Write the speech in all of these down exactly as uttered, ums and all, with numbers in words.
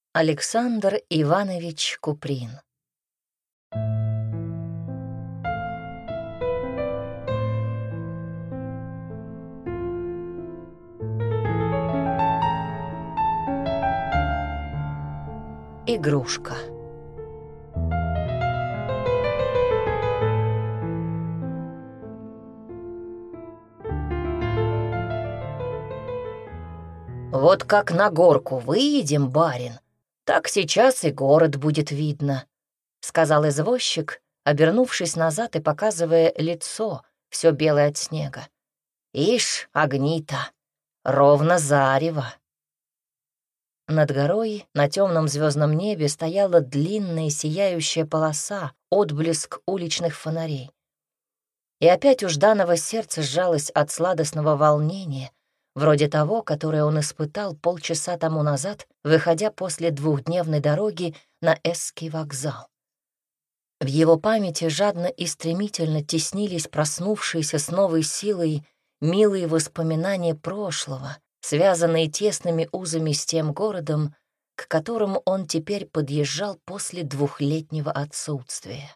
Александр Иванович Куприн. Игрушка. «Вот как на горку выедем, барин, так сейчас и город будет видно», — сказал извозчик, обернувшись назад и показывая лицо, все белое от снега. «Ишь, огни-то, ровно зарево». Над горой на темном звездном небе стояла длинная сияющая полоса, отблеск уличных фонарей. И опять у Жданова сердце сжалось от сладостного волнения, вроде того, которое он испытал полчаса тому назад, выходя после двухдневной дороги на Эсский вокзал. В его памяти жадно и стремительно теснились проснувшиеся с новой силой милые воспоминания прошлого, связанные тесными узами с тем городом, к которому он теперь подъезжал после двухлетнего отсутствия.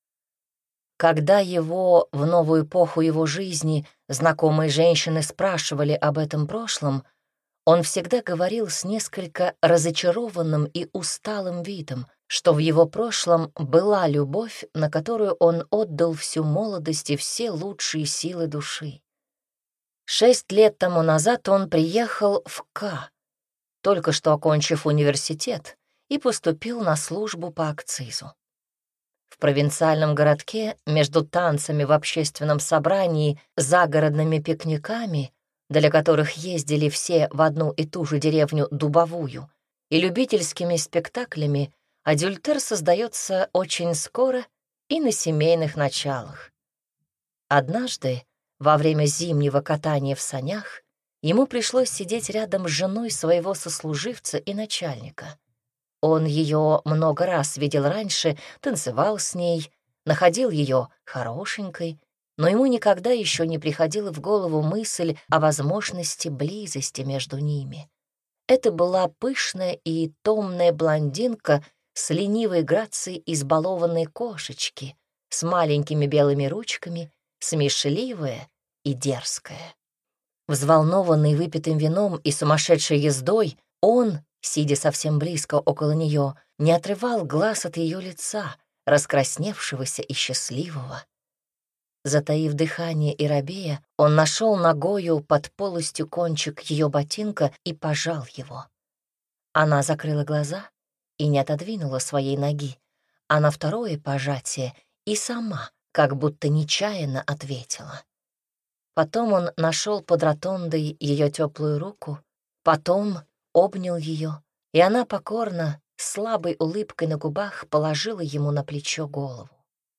Когда его в новую эпоху его жизни знакомые женщины спрашивали об этом прошлом, он всегда говорил с несколько разочарованным и усталым видом, что в его прошлом была любовь, на которую он отдал всю молодость и все лучшие силы души. Шесть лет тому назад он приехал в К, только что окончив университет, и поступил на службу по акцизу. В провинциальном городке между танцами в общественном собрании, загородными пикниками, для которых ездили все в одну и ту же деревню Дубовую, и любительскими спектаклями, адюльтер создается очень скоро и на семейных началах. Однажды, во время зимнего катания в санях, ему пришлось сидеть рядом с женой своего сослуживца и начальника. Он ее много раз видел раньше, танцевал с ней, находил ее хорошенькой, но ему никогда еще не приходила в голову мысль о возможности близости между ними. Это была пышная и томная блондинка с ленивой грацией избалованной кошечки, с маленькими белыми ручками, смешливая и дерзкая. Взволнованный выпитым вином и сумасшедшей ездой, он, сидя совсем близко около нее, не отрывал глаз от ее лица, раскрасневшегося и счастливого. Затаив дыхание и робея, он нашел ногою под полостью кончик ее ботинка и пожал его. Она закрыла глаза и не отодвинула своей ноги, а на второе пожатие и сама, как будто нечаянно ответила. Потом он нашел под ротондой ее теплую руку, потом обнял ее, и она покорно, с слабой улыбкой на губах, положила ему на плечо голову.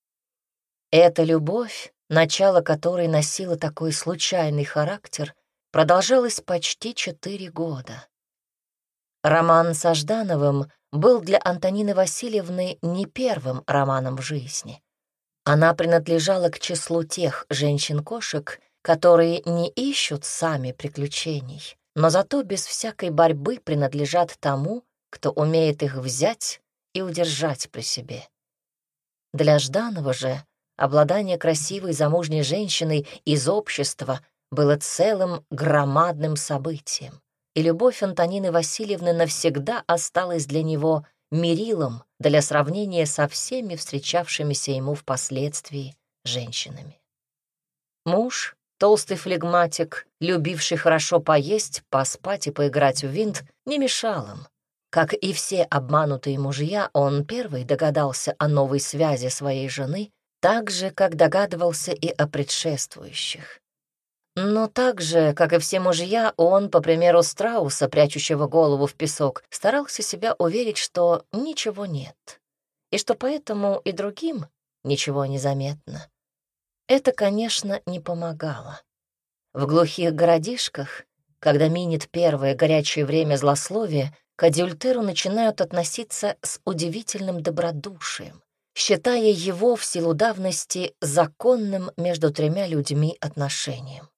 Эта любовь, начало которой носило такой случайный характер, продолжалась почти четыре года. Роман со Ждановым был для Антонины Васильевны не первым романом в жизни. Она принадлежала к числу тех женщин-кошек, которые не ищут сами приключений, но зато без всякой борьбы принадлежат тому, кто умеет их взять и удержать при себе. Для Жданова же обладание красивой замужней женщиной из общества было целым громадным событием, и любовь Антонины Васильевны навсегда осталась для него мерилом для сравнения со всеми встречавшимися ему впоследствии женщинами. Муж, толстый флегматик, любивший хорошо поесть, поспать и поиграть в винт, не мешал им. Как и все обманутые мужья, он первый догадался о новой связи своей жены, так же, как догадывался и о предшествующих. Но так же, как и все мужья, он, по примеру страуса, прячущего голову в песок, старался себя уверить, что ничего нет, и что поэтому и другим ничего не заметно. Это, конечно, не помогало. В глухих городишках, когда минет первое горячее время злословия, к адюльтеру начинают относиться с удивительным добродушием, считая его в силу давности законным между тремя людьми отношением.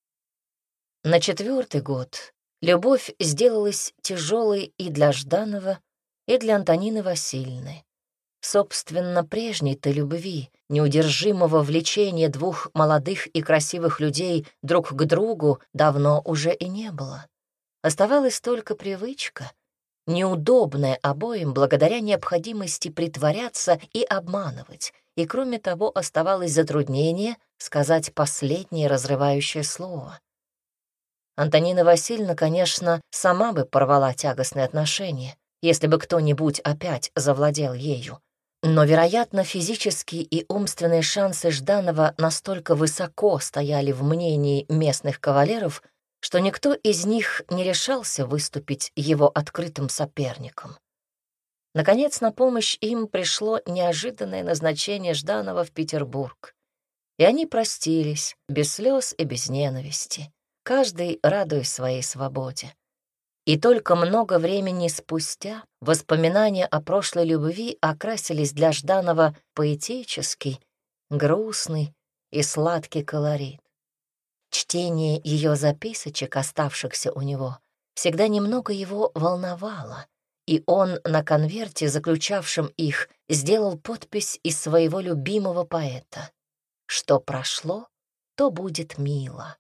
На четвертый год любовь сделалась тяжелой и для Жданова, и для Антонины Васильевны. Собственно, прежней-то любви, неудержимого влечения двух молодых и красивых людей друг к другу давно уже и не было. Оставалась только привычка, неудобная обоим благодаря необходимости притворяться и обманывать, и, кроме того, оставалось затруднение сказать последнее разрывающее слово. Антонина Васильевна, конечно, сама бы порвала тягостные отношения, если бы кто-нибудь опять завладел ею. Но, вероятно, физические и умственные шансы Жданова настолько высоко стояли в мнении местных кавалеров, что никто из них не решался выступить его открытым соперником. Наконец, на помощь им пришло неожиданное назначение Жданова в Петербург. И они простились, без слез и без ненависти, каждый радуясь своей свободе. И только много времени спустя воспоминания о прошлой любви окрасились для Жданова поэтический, грустный и сладкий колорит. Чтение ее записочек, оставшихся у него, всегда немного его волновало, и он на конверте, заключавшем их, сделал подпись из своего любимого поэта: «Что прошло, то будет мило».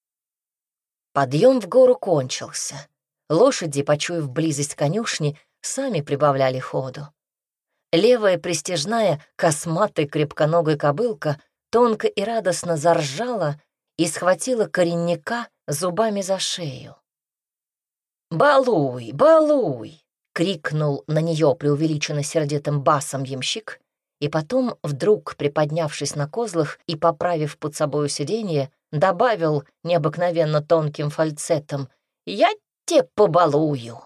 Подъем в гору кончился. Лошади, почуяв близость конюшни, сами прибавляли ходу. Левая пристяжная, косматая крепконогая кобылка тонко и радостно заржала и схватила коренника зубами за шею. «Балуй, балуй!» — крикнул на нее преувеличенно сердитым басом ямщик, и потом, вдруг приподнявшись на козлах и поправив под собою сиденье, добавил необыкновенно тонким фальцетом: «Я те побалую».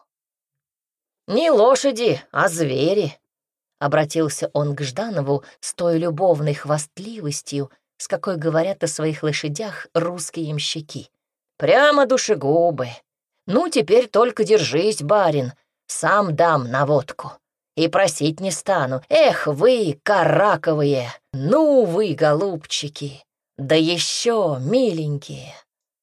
«Не лошади, а звери», — обратился он к Жданову с той любовной хвастливостью, с какой говорят о своих лошадях русские ямщики. «Прямо душегубы. Ну, теперь только держись, барин, сам дам наводку. И просить не стану. Эх вы, караковые, ну вы, голубчики, да еще миленькие».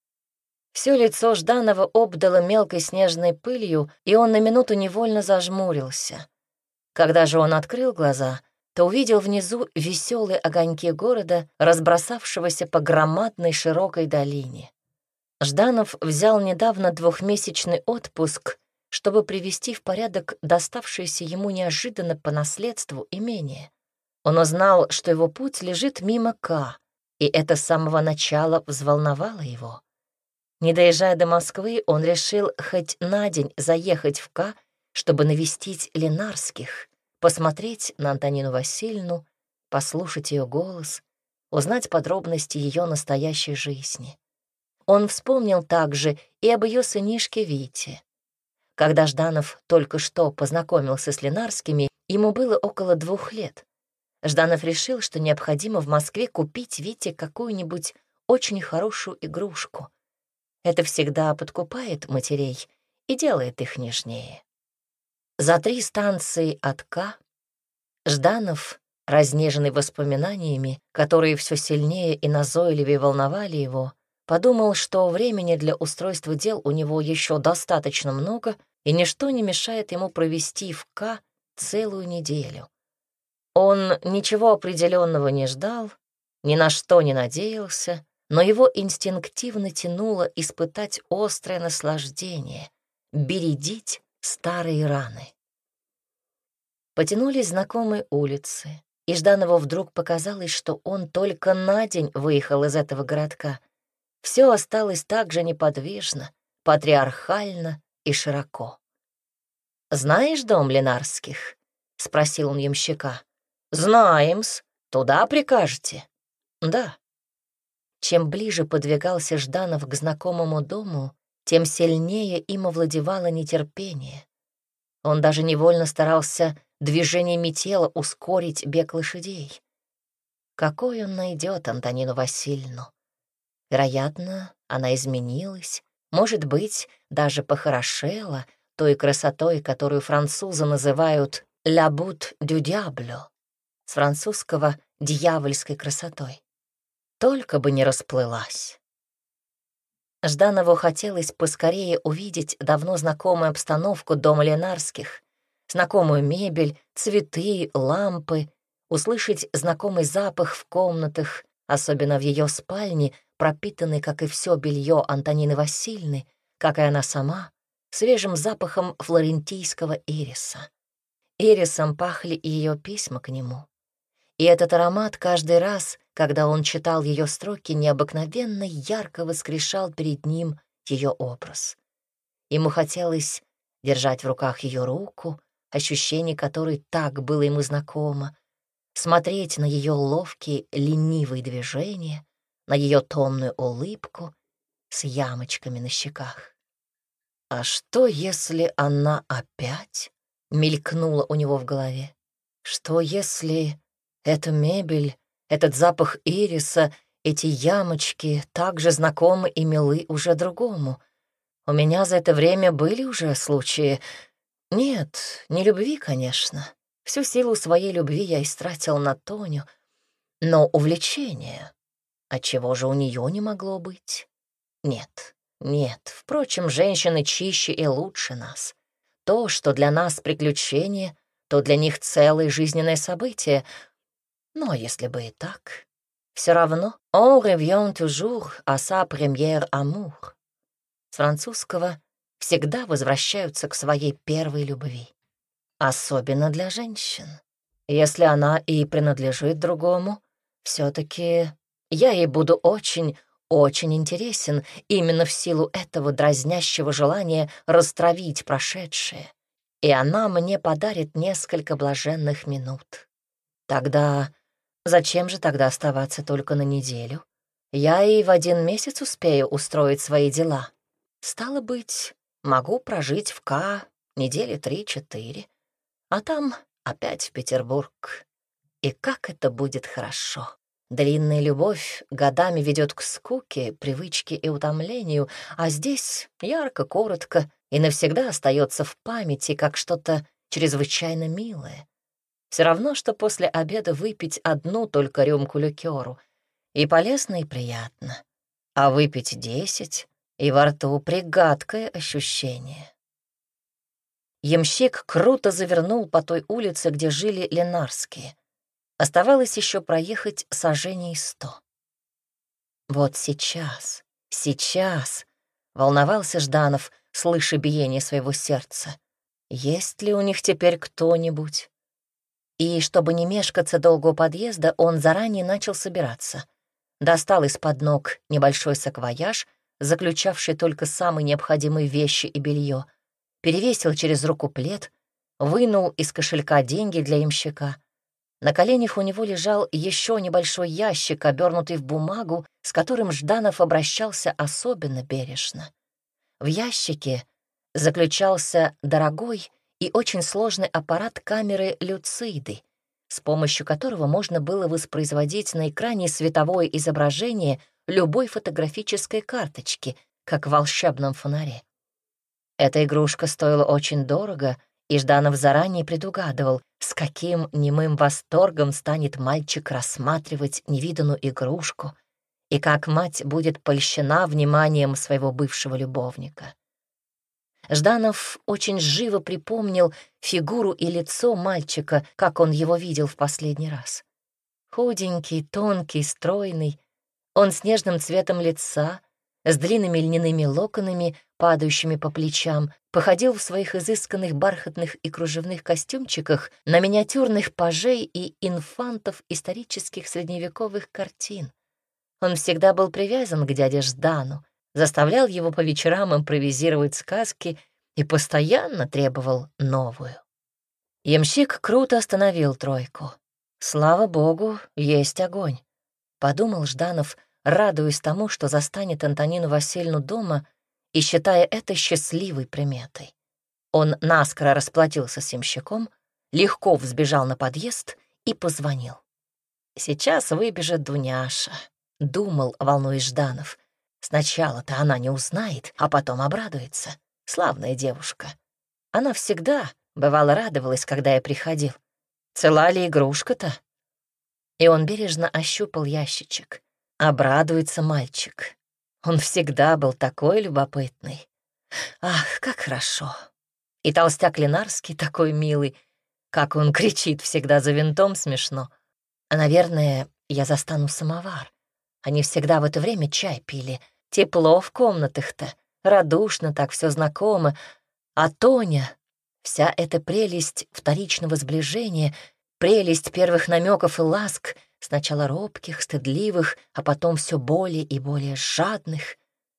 Все лицо Жданова обдало мелкой снежной пылью, и он на минуту невольно зажмурился. Когда же он открыл глаза, то увидел внизу веселые огоньки города, разбросавшегося по громадной широкой долине. Жданов взял недавно двухмесячный отпуск, чтобы привести в порядок доставшееся ему неожиданно по наследству имение. Он узнал, что его путь лежит мимо К, и это с самого начала взволновало его. Не доезжая до Москвы, он решил хоть на день заехать в К, чтобы навестить Ленарских, посмотреть на Антонину Васильевну, послушать ее голос, узнать подробности ее настоящей жизни. Он вспомнил также и об ее сынишке Вите. Когда Жданов только что познакомился с Ленарскими, ему было около двух лет. Жданов решил, что необходимо в Москве купить Вите какую-нибудь очень хорошую игрушку. Это всегда подкупает матерей и делает их нежнее. За три станции от К Жданов, разнеженный воспоминаниями, которые все сильнее и назойливее волновали его, подумал, что времени для устройства дел у него еще достаточно много, и ничто не мешает ему провести в К целую неделю. Он ничего определенного не ждал, ни на что не надеялся, но его инстинктивно тянуло испытать острое наслаждение, бередить старые раны. Потянулись знакомые улицы, и Жданову вдруг показалось, что он только на день выехал из этого городка. Все осталось так же неподвижно, патриархально и широко. «Знаешь дом Ленарских?» — спросил он ямщика. «Знаем-с. Туда прикажете?» «Да». Чем ближе подвигался Жданов к знакомому дому, тем сильнее им овладевало нетерпение. Он даже невольно старался движениями тела ускорить бег лошадей. Какой он найдет Антонину Васильевну? Вероятно, она изменилась, может быть, даже похорошела той красотой, которую французы называют «la beauté du diable», с французского «дьявольской красотой». Только бы не расплылась. Жданову хотелось поскорее увидеть давно знакомую обстановку дома Ленарских, знакомую мебель, цветы, лампы, услышать знакомый запах в комнатах, особенно в ее спальне, пропитанный, как и все белье Антонины Васильевны, как и она сама, свежим запахом флорентийского ириса. Ирисом пахли и ее письма к нему. И этот аромат каждый раз, когда он читал ее строки, необыкновенно ярко воскрешал перед ним ее образ. Ему хотелось держать в руках ее руку, ощущение которой так было ему знакомо, смотреть на ее ловкие, ленивые движения, на ее томную улыбку с ямочками на щеках. А что, если она опять мелькнула у него в голове? Что, если эта мебель, этот запах ириса, эти ямочки так же знакомы и милы уже другому? У меня за это время были уже случаи... Нет, не любви, конечно. Всю силу своей любви я истратил на Тоню, но увлечение. Отчего же у нее не могло быть? Нет, нет. Впрочем, женщины чище и лучше нас. То, что для нас приключение, то для них целое жизненное событие. Но если бы и так, все равно «on revient toujours à sa première amour». С французского «всегда возвращаются к своей первой любви». Особенно для женщин. Если она и принадлежит другому, все-таки я ей буду очень, очень интересен именно в силу этого дразнящего желания растравить прошедшее, и она мне подарит несколько блаженных минут. Тогда зачем же тогда оставаться только на неделю? Я и в один месяц успею устроить свои дела. Стало быть, могу прожить в К недели три-четыре, а там опять в Петербург. И как это будет хорошо. Длинная любовь годами ведет к скуке, привычке и утомлению, а здесь ярко, коротко и навсегда остается в памяти как что-то чрезвычайно милое. Все равно, что после обеда выпить одну только рюмку ликеру. И полезно, и приятно. А выпить десять, и во рту пригадкое ощущение. Ямщик круто завернул по той улице, где жили Ленарские. Оставалось еще проехать саженей сто. Вот сейчас, сейчас, волновался Жданов, слыша биение своего сердца. Есть ли у них теперь кто-нибудь? И, чтобы не мешкаться долго у подъезда, он заранее начал собираться. Достал из-под ног небольшой саквояж, заключавший только самые необходимые вещи и белье, перевесил через руку плед, вынул из кошелька деньги для ямщика. На коленях у него лежал еще небольшой ящик, обернутый в бумагу, с которым Жданов обращался особенно бережно. В ящике заключался дорогой и очень сложный аппарат камеры люциды, с помощью которого можно было воспроизводить на экране световое изображение любой фотографической карточки, как в волшебном фонаре. Эта игрушка стоила очень дорого, и Жданов заранее предугадывал, с каким немым восторгом станет мальчик рассматривать невиданную игрушку и как мать будет польщена вниманием своего бывшего любовника. Жданов очень живо припомнил фигуру и лицо мальчика, как он его видел в последний раз. Худенький, тонкий, стройный, он с нежным цветом лица, с длинными льняными локонами, падающими по плечам, походил в своих изысканных бархатных и кружевных костюмчиках на миниатюрных пажей и инфантов исторических средневековых картин. Он всегда был привязан к дяде Ждану, заставлял его по вечерам импровизировать сказки и постоянно требовал новую. Ямщик круто остановил тройку. Слава богу, есть огонь, подумал Жданов, радуясь тому, что застанет Антонину Васильевну дома и считая это счастливой приметой. Он наскоро расплатился с ямщиком, легко взбежал на подъезд и позвонил. «Сейчас выбежит Дуняша», — думал, волнуясь Жданов. «Сначала-то она не узнает, а потом обрадуется. Славная девушка. Она всегда, бывало, радовалась, когда я приходил. Цела ли игрушка-то?» И он бережно ощупал ящичек. Обрадуется мальчик. Он всегда был такой любопытный. Ах, как хорошо. И толстяк Ленарский такой милый, как он кричит всегда за винтом, смешно. А, наверное, я застану самовар. Они всегда в это время чай пили. Тепло в комнатах-то, радушно так, все знакомо. А Тоня, вся эта прелесть вторичного сближения, прелесть первых намеков и ласк, сначала робких, стыдливых, а потом все более и более жадных.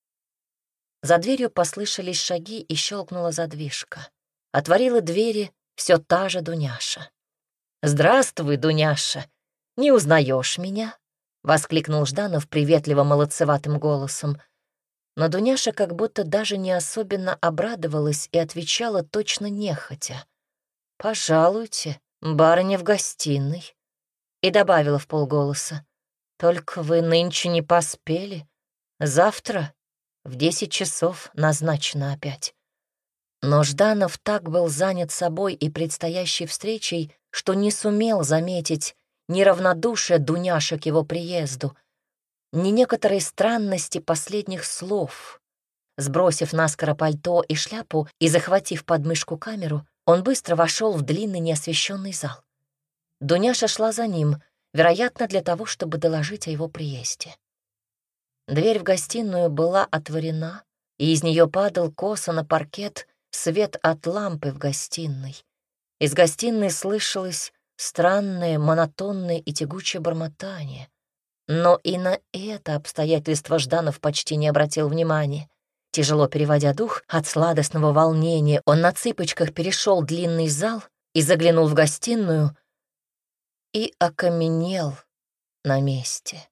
За дверью послышались шаги, и щелкнула задвижка. Отворила двери все та же Дуняша. «Здравствуй, Дуняша! Не узнаешь меня?» — воскликнул Жданов приветливо молодцеватым голосом. Но Дуняша как будто даже не особенно обрадовалась и отвечала точно нехотя. «Пожалуйте, барыня в гостиной». И добавила вполголоса: «Только вы нынче не поспели. Завтра в десять часов назначено опять». Но Жданов так был занят собой и предстоящей встречей, что не сумел заметить ни равнодушие Дуняши к его приезду, ни некоторые странности последних слов. Сбросив наскоро пальто и шляпу и захватив под мышку камеру, он быстро вошел в длинный неосвещенный зал. Дуняша шла за ним, вероятно, для того, чтобы доложить о его приезде. Дверь в гостиную была отворена, и из нее падал косо на паркет свет от лампы в гостиной. Из гостиной слышалось странное, монотонное и тягучее бормотание. Но и на это обстоятельство Жданов почти не обратил внимания. Тяжело переводя дух от сладостного волнения, он на цыпочках перешел длинный зал и заглянул в гостиную и окаменел на месте.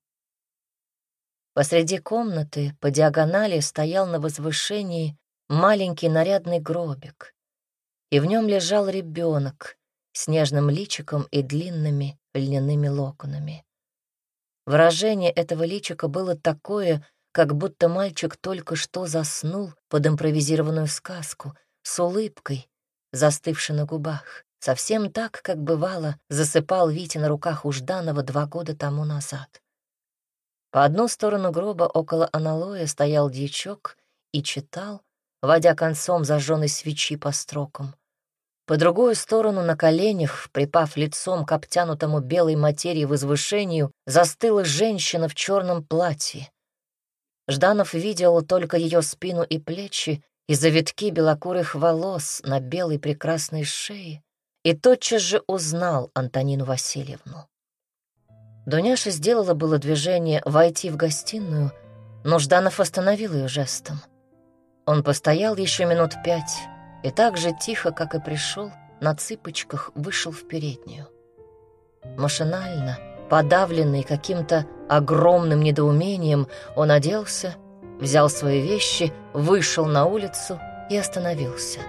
Посреди комнаты по диагонали стоял на возвышении маленький нарядный гробик, и в нем лежал ребенок с нежным личиком и длинными льняными локонами. Выражение этого личика было такое, как будто мальчик только что заснул под импровизированную сказку, с улыбкой, застывшей на губах, совсем так, как бывало засыпал Витя на руках у Жданова два года тому назад. По одну сторону гроба около аналоя стоял дьячок и читал, водя концом зажженной свечи по строкам. По другую сторону на коленях, припав лицом к обтянутому белой материи возвышению, застыла женщина в черном платье. Жданов видел только ее спину и плечи и завитки белокурых волос на белой прекрасной шее, и тотчас же узнал Антонину Васильевну. Дуняша сделала было движение войти в гостиную, но Жданов остановил ее жестом. Он постоял еще минут пять и так же тихо, как и пришел, на цыпочках вышел в переднюю. Машинально, подавленный каким-то огромным недоумением, он оделся, взял свои вещи, вышел на улицу и остановился.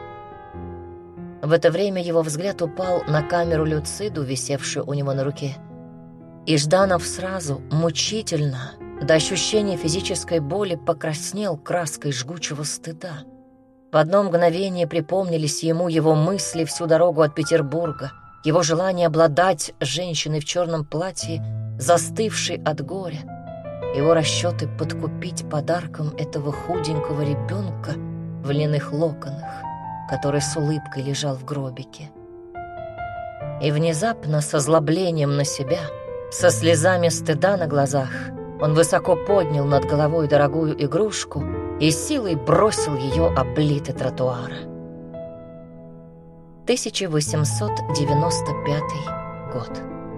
В это время его взгляд упал на камеру Люциду, висевшую у него на руке. И Жданов сразу, мучительно, до ощущения физической боли, покраснел краской жгучего стыда. В одно мгновение припомнились ему его мысли всю дорогу от Петербурга, его желание обладать женщиной в черном платье, застывшей от горя, его расчеты подкупить подарком этого худенького ребенка в льняных локонах, который с улыбкой лежал в гробике. И внезапно, с озлоблением на себя, со слезами стыда на глазах, он высоко поднял над головой дорогую игрушку и силой бросил ее об плиты тротуара. тысяча восемьсот девяносто пятый год.